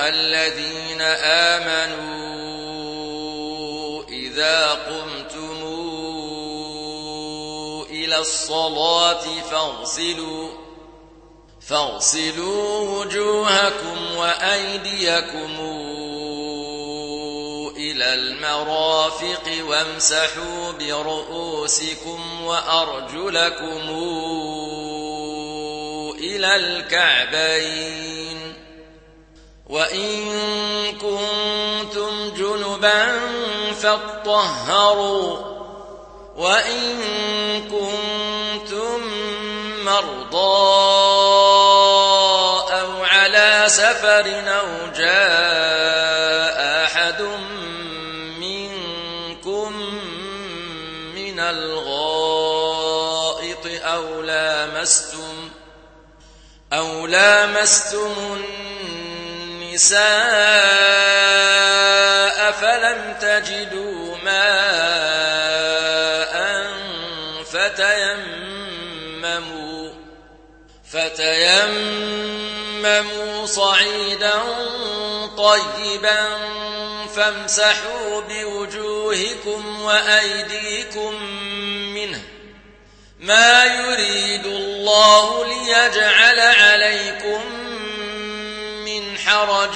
الذين آمنوا إذا قمتم إلى الصلاة فاغسلوا وجوهكم وأيديكم إلى المرافق وامسحوا برؤوسكم وأرجلكم إلى الكعبين وإن كنتم جنبا فاطهروا وإن كنتم مرضى أو على سفر أو جاء أحد منكم من الغائط أو لامستم النساء فلم تجدوا ماء فتيمموا صعيدا طيبا فامسحوا بوجوهكم وأيديكم منه ما يريد الله ليجعل عليكم من حرج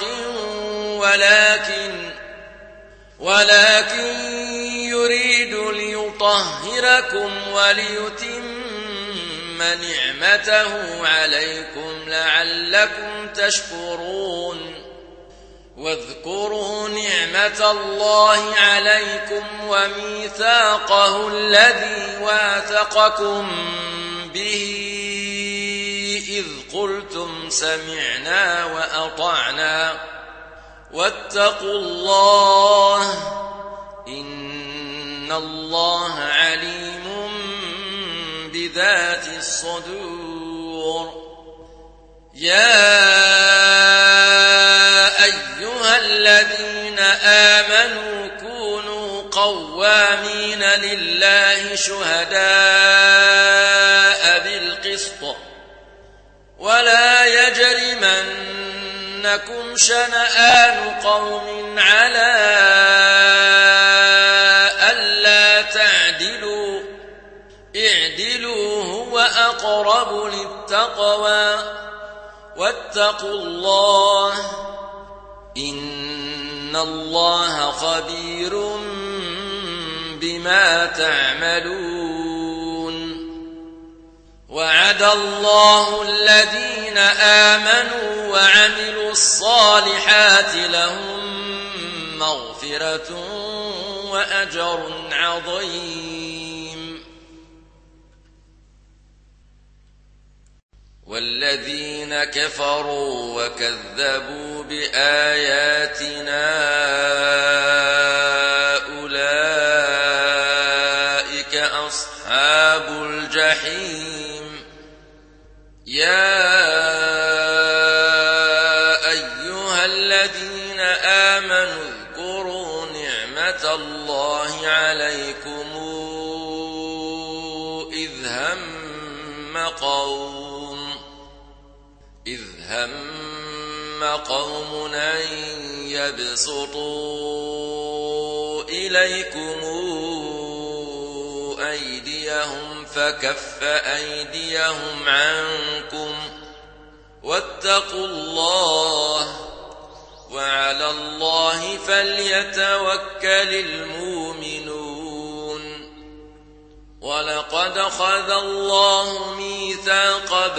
ولكن يريد ليطهركم وليتم نعمته عليكم لعلكم تشكرون واذكروا نعمة الله عليكم وميثاقه الذي واثقكم به إذ قلتم سمعنا وأطعنا واتقوا الله إن الله عليم بذات الصدور يا أيها الذين آمنوا كونوا قوامين لله شهداء بالقسط ولا يجرمنكم شنآن قوم على ألا تعدلوا اعدلوا هو أقرب للتقوى واتقوا الله إن الله خبير بما تعملون وعد الله الذين آمنوا وعملوا الصالحات لهم مغفرة وأجر عظيم والذين كفروا وكذبوا بآياتنا أولئك أصحاب الجحيم يا أيها الذين آمنوا اذكروا نعمة الله عليكم إذ هم قوم أن يبسطوا إليكم أيديهم فكف أيديهم عنكم واتقوا الله وعلى الله فليتوكل المؤمنون ولقد أخذ الله ميثاق